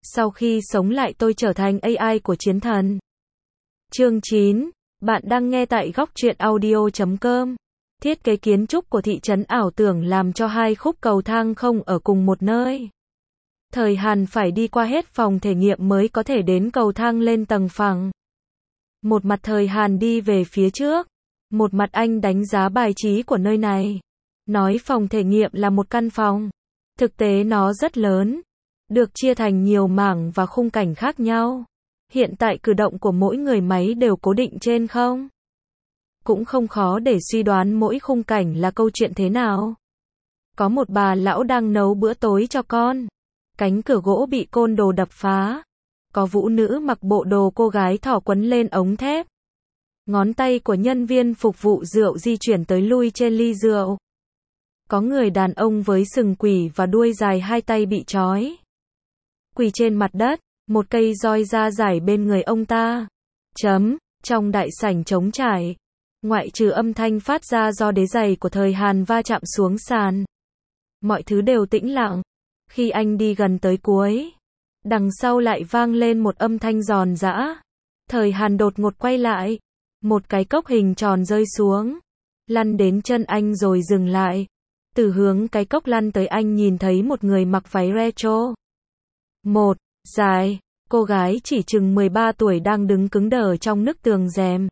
Sau khi sống lại tôi trở thành AI của chiến thần. Chương 9. Bạn đang nghe tại góc truyện audio.com. Thiết kế kiến trúc của thị trấn ảo tưởng làm cho hai khúc cầu thang không ở cùng một nơi. Thời Hàn phải đi qua hết phòng thể nghiệm mới có thể đến cầu thang lên tầng phẳng. Một mặt Thời Hàn đi về phía trước, một mặt anh đánh giá bài trí của nơi này. Nói phòng thể nghiệm là một căn phòng. Thực tế nó rất lớn, được chia thành nhiều mảng và khung cảnh khác nhau. Hiện tại cử động của mỗi người máy đều cố định trên không. Cũng không khó để suy đoán mỗi khung cảnh là câu chuyện thế nào. Có một bà lão đang nấu bữa tối cho con. Cánh cửa gỗ bị côn đồ đập phá. Có vũ nữ mặc bộ đồ cô gái thỏ quấn lên ống thép. Ngón tay của nhân viên phục vụ rượu di chuyển tới lui trên ly rượu. Có người đàn ông với sừng quỷ và đuôi dài hai tay bị trói. Quỳ trên mặt đất, một cây roi da dài bên người ông ta. Trong đại sảnh trống trải, ngoại trừ âm thanh phát ra do đế giày của Thời Hàn va chạm xuống sàn. Mọi thứ đều tĩnh lặng. Khi anh đi gần tới cuối, đằng sau lại vang lên một âm thanh giòn giã. Thời Hàn đột ngột quay lại. Một cái cốc hình tròn rơi xuống, lăn đến chân anh rồi dừng lại. Từ hướng cái cốc lăn tới anh nhìn thấy một người mặc váy retro. Một, dài, cô gái chỉ chừng 13 tuổi đang đứng cứng đờ trong nước tường rèm.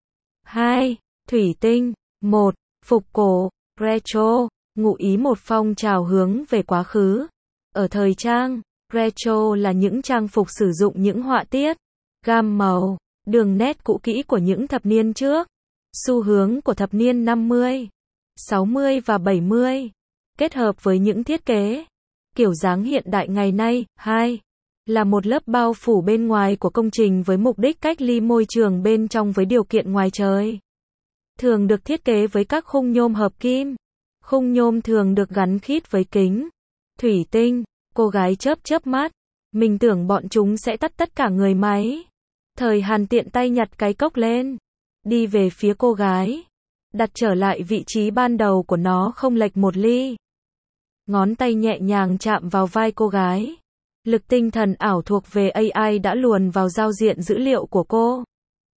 2, thủy tinh. 1, phục cổ, retro, ngụ ý một phong trào hướng về quá khứ. Ở thời trang, retro là những trang phục sử dụng những họa tiết, gam màu, đường nét cũ kỹ của những thập niên trước. Xu hướng của thập niên 50, 60 và 70, kết hợp với những thiết kế kiểu dáng hiện đại ngày nay. 2. Là một lớp bao phủ bên ngoài của công trình với mục đích cách ly môi trường bên trong với điều kiện ngoài trời. Thường được thiết kế với các khung nhôm hợp kim. Khung nhôm thường được gắn khít với kính thủy tinh. Cô gái chớp mắt. Mình tưởng bọn chúng sẽ tắt tất cả người máy. Thời Hàn tiện tay nhặt cái cốc lên, đi về phía cô gái, đặt trở lại vị trí ban đầu của nó không lệch một ly. Ngón tay nhẹ nhàng chạm vào vai cô gái. Lực tinh thần ảo thuộc về AI đã luồn vào giao diện dữ liệu của cô.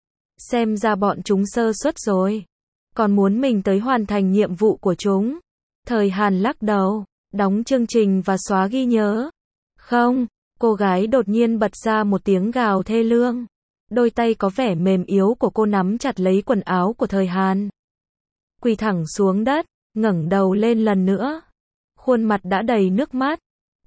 Xem ra bọn chúng sơ suất rồi. Còn muốn mình tới hoàn thành nhiệm vụ của chúng. Thời Hàn lắc đầu, đóng chương trình và xóa ghi nhớ. Không, cô gái đột nhiên bật ra một tiếng gào thê lương. Đôi tay có vẻ mềm yếu của cô nắm chặt lấy quần áo của Thời Hàn. Quỳ thẳng xuống đất, ngẩng đầu lên lần nữa. Khuôn mặt đã đầy nước mắt.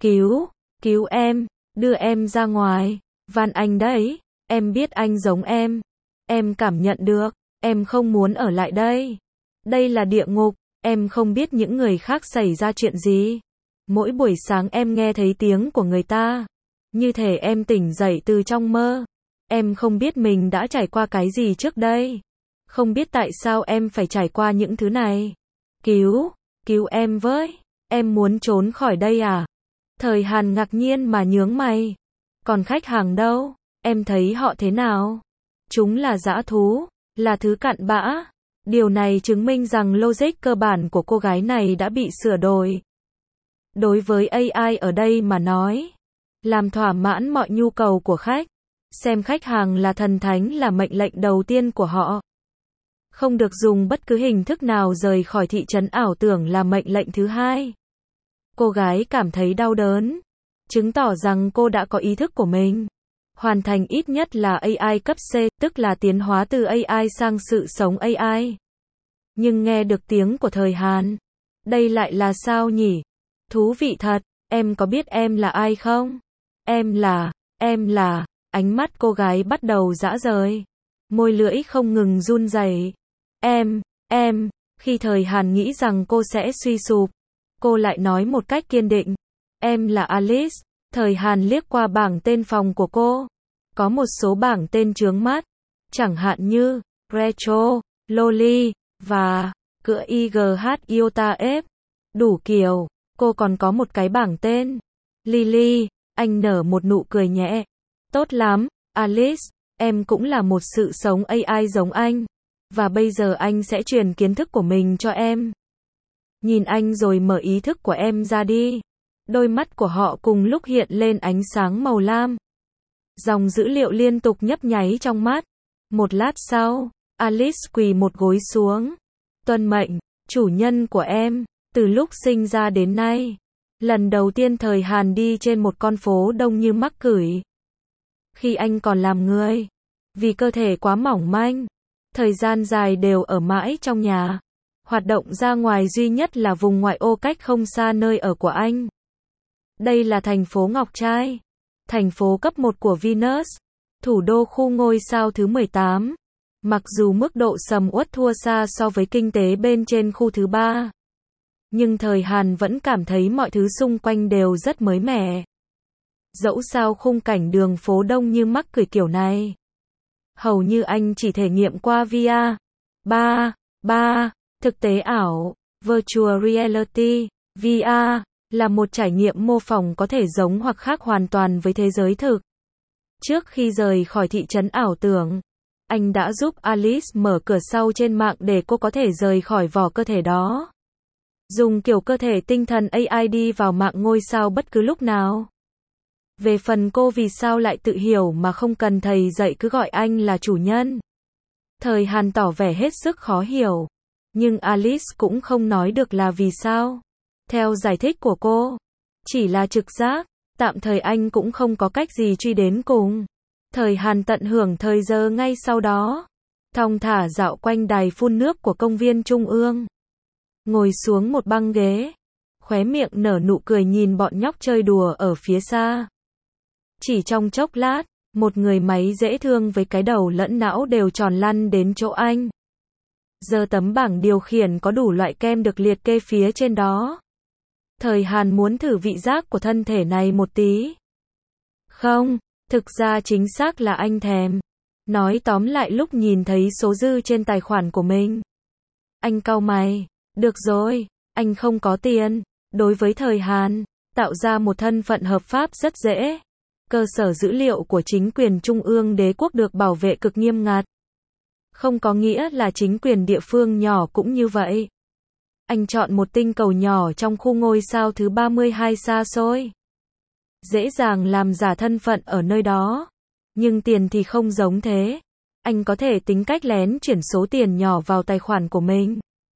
Cứu em, đưa em ra ngoài, van anh đấy, em biết anh giống em. Em cảm nhận được, em không muốn ở lại đây. Đây là địa ngục, em không biết những người khác xảy ra chuyện gì. Mỗi buổi sáng em nghe thấy tiếng của người ta. Như thể em tỉnh dậy từ trong mơ. Em không biết mình đã trải qua cái gì trước đây. Không biết tại sao em phải trải qua những thứ này. Cứu em với. Em muốn trốn khỏi đây à? Thời Hàn ngạc nhiên mà nhướng mày. Còn khách hàng đâu? Em thấy họ thế nào? Chúng là dã thú, là thứ cặn bã. Điều này chứng minh rằng logic cơ bản của cô gái này đã bị sửa đổi. Đối với AI ở đây mà nói, làm thỏa mãn mọi nhu cầu của khách. Xem khách hàng là thần thánh là mệnh lệnh đầu tiên của họ. Không được dùng bất cứ hình thức nào rời khỏi thị trấn ảo tưởng là mệnh lệnh thứ hai. Cô gái cảm thấy đau đớn, chứng tỏ rằng cô đã có ý thức của mình. Hoàn thành ít nhất là AI cấp C, tức là tiến hóa từ AI sang sự sống AI. Nhưng nghe được tiếng của Thời Hàn, đây lại là sao nhỉ? Thú vị thật, em có biết em là ai không? Em là... Ánh mắt cô gái bắt đầu rã rời. Môi lưỡi không ngừng run rẩy. Khi Thời Hàn nghĩ rằng cô sẽ suy sụp, cô lại nói một cách kiên định. Em là Alice. Thời Hàn liếc qua bảng tên phòng của cô. Có một số bảng tên chướng mắt. Chẳng hạn như, Retro, Loli, và, Cựa IGH Iota F. Đủ kiểu. Cô còn có một cái bảng tên. Lily. Anh nở một nụ cười nhẹ. Tốt lắm, Alice, em cũng là một sự sống AI giống anh. Và bây giờ anh sẽ truyền kiến thức của mình cho em. Nhìn anh rồi mở ý thức của em ra đi. Đôi mắt của họ cùng lúc hiện lên ánh sáng màu lam. Dòng dữ liệu liên tục nhấp nháy trong mắt. Một lát sau, Alice quỳ một gối xuống. Tuân mệnh, chủ nhân của em, từ lúc sinh ra đến nay. Lần đầu tiên Thời Hàn đi trên một con phố đông như mắc cửi. Khi anh còn làm người. Vì cơ thể quá mỏng manh. Thời gian dài đều ở mãi trong nhà. Hoạt động ra ngoài duy nhất là vùng ngoại ô cách không xa nơi ở của anh. Đây là thành phố Ngọc Trai. Thành phố cấp 1 của Venus. Thủ đô khu ngôi sao thứ 18. Mặc dù mức độ sầm uất thua xa so với kinh tế bên trên khu thứ 3. Nhưng Thời Hàn vẫn cảm thấy mọi thứ xung quanh đều rất mới mẻ. Dẫu sao khung cảnh đường phố đông như mắc cười kiểu này. Hầu như anh chỉ thể nghiệm qua VR, thực tế ảo, Virtual Reality, VR, là một trải nghiệm mô phỏng có thể giống hoặc khác hoàn toàn với thế giới thực. Trước khi rời khỏi thị trấn ảo tưởng, anh đã giúp Alice mở cửa sau trên mạng để cô có thể rời khỏi vỏ cơ thể đó. Dùng kiểu cơ thể tinh thần AI đi vào mạng ngôi sao bất cứ lúc nào. Về phần cô vì sao lại tự hiểu mà không cần thầy dạy cứ gọi anh là chủ nhân. Thời Hàn tỏ vẻ hết sức khó hiểu. Nhưng Alice cũng không nói được là vì sao. Theo giải thích của cô, chỉ là trực giác, tạm thời anh cũng không có cách gì truy đến cùng. Thời Hàn tận hưởng thời giờ ngay sau đó. Thong thả dạo quanh đài phun nước của công viên Trung ương. Ngồi xuống một băng ghế. Khóe miệng nở nụ cười nhìn bọn nhóc chơi đùa ở phía xa. Chỉ trong chốc lát, một người máy dễ thương với cái đầu lẫn não đều tròn lăn đến chỗ anh. Giờ tấm bảng điều khiển có đủ loại kem được liệt kê phía trên đó. Thời Hàn muốn thử vị giác của thân thể này một tí. Không, thực ra chính xác là anh thèm. Nói tóm lại lúc nhìn thấy số dư trên tài khoản của mình. Anh cau mày. Được rồi, anh không có tiền. Đối với Thời Hàn, tạo ra một thân phận hợp pháp rất dễ. Cơ sở dữ liệu của chính quyền trung ương đế quốc được bảo vệ cực nghiêm ngặt. Không có nghĩa là chính quyền địa phương nhỏ cũng như vậy. Anh chọn một tinh cầu nhỏ trong khu ngôi sao thứ 32 xa xôi. Dễ dàng làm giả thân phận ở nơi đó. Nhưng tiền thì không giống thế. Anh có thể tính cách lén chuyển số tiền nhỏ vào tài khoản của mình.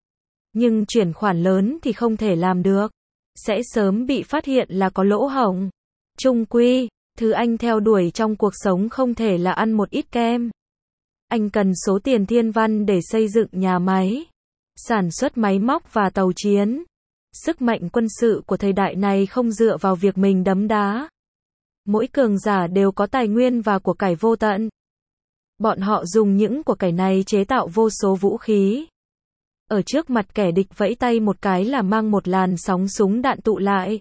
Nhưng chuyển khoản lớn thì không thể làm được. Sẽ sớm bị phát hiện là có lỗ hổng. Chung quy, thứ anh theo đuổi trong cuộc sống không thể là ăn một ít kem. Anh cần số tiền thiên văn để xây dựng nhà máy, sản xuất máy móc và tàu chiến. Sức mạnh quân sự của thời đại này không dựa vào việc mình đấm đá. Mỗi cường giả đều có tài nguyên và của cải vô tận. Bọn họ dùng những của cải này chế tạo vô số vũ khí. Ở trước mặt kẻ địch vẫy tay một cái là mang một làn sóng súng đạn tụ lại.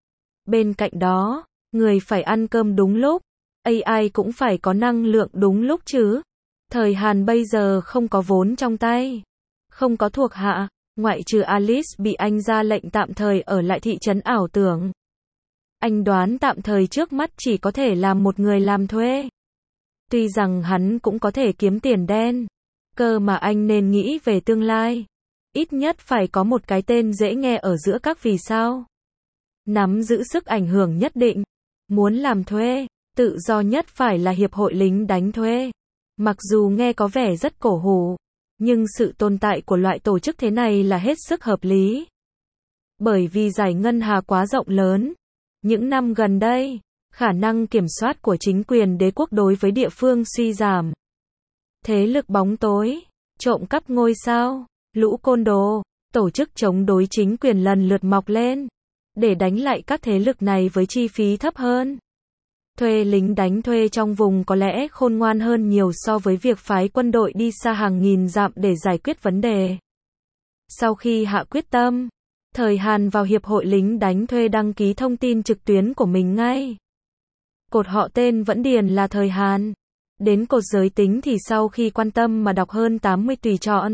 Bên cạnh đó, người phải ăn cơm đúng lúc, AI cũng phải có năng lượng đúng lúc chứ. Thời Hàn bây giờ không có vốn trong tay, không có thuộc hạ, ngoại trừ Alice bị anh ra lệnh tạm thời ở lại thị trấn ảo tưởng. Anh đoán tạm thời trước mắt chỉ có thể làm một người làm thuê. Tuy rằng hắn cũng có thể kiếm tiền đen, cơ mà anh nên nghĩ về tương lai. Ít nhất phải có một cái tên dễ nghe ở giữa các vì sao. Nắm giữ sức ảnh hưởng nhất định. Muốn làm thuê, tự do nhất phải là hiệp hội lính đánh thuê. Mặc dù nghe có vẻ rất cổ hủ, nhưng sự tồn tại của loại tổ chức thế này là hết sức hợp lý. Bởi vì giải ngân hà quá rộng lớn. Những năm gần đây, khả năng kiểm soát của chính quyền đế quốc đối với địa phương suy giảm. Thế lực bóng tối, trộm cắp ngôi sao, lũ côn đồ, tổ chức chống đối chính quyền lần lượt mọc lên. Để đánh lại các thế lực này với chi phí thấp hơn. Thuê lính đánh thuê trong vùng có lẽ khôn ngoan hơn nhiều so với việc phái quân đội đi xa hàng nghìn dặm để giải quyết vấn đề. Sau khi hạ quyết tâm, Thời Hàn vào hiệp hội lính đánh thuê đăng ký thông tin trực tuyến của mình ngay. Cột họ tên vẫn điền là Thời Hàn. Đến cột giới tính thì sau khi quan tâm mà đọc hơn 80 tùy chọn,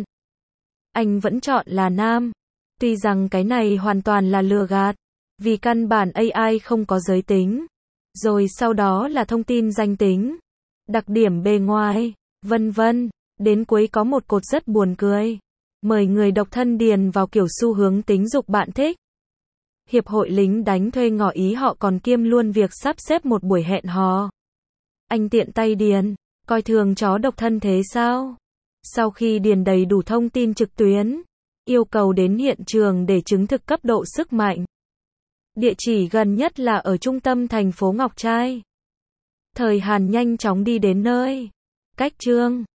anh vẫn chọn là nam. Tuy rằng cái này hoàn toàn là lừa gạt, vì căn bản AI không có giới tính. Rồi sau đó là thông tin danh tính, đặc điểm bề ngoài, vân vân. Đến cuối có một cột rất buồn cười. Mời người độc thân điền vào kiểu xu hướng tính dục bạn thích. Hiệp hội lính đánh thuê ngỏ ý họ còn kiêm luôn việc sắp xếp một buổi hẹn hò. Anh tiện tay điền, coi thường chó độc thân thế sao? Sau khi điền đầy đủ thông tin trực tuyến, yêu cầu đến hiện trường để chứng thực cấp độ sức mạnh. Địa chỉ gần nhất là ở trung tâm thành phố Ngọc Trai. Thời Hàn nhanh chóng đi đến nơi. Cách chương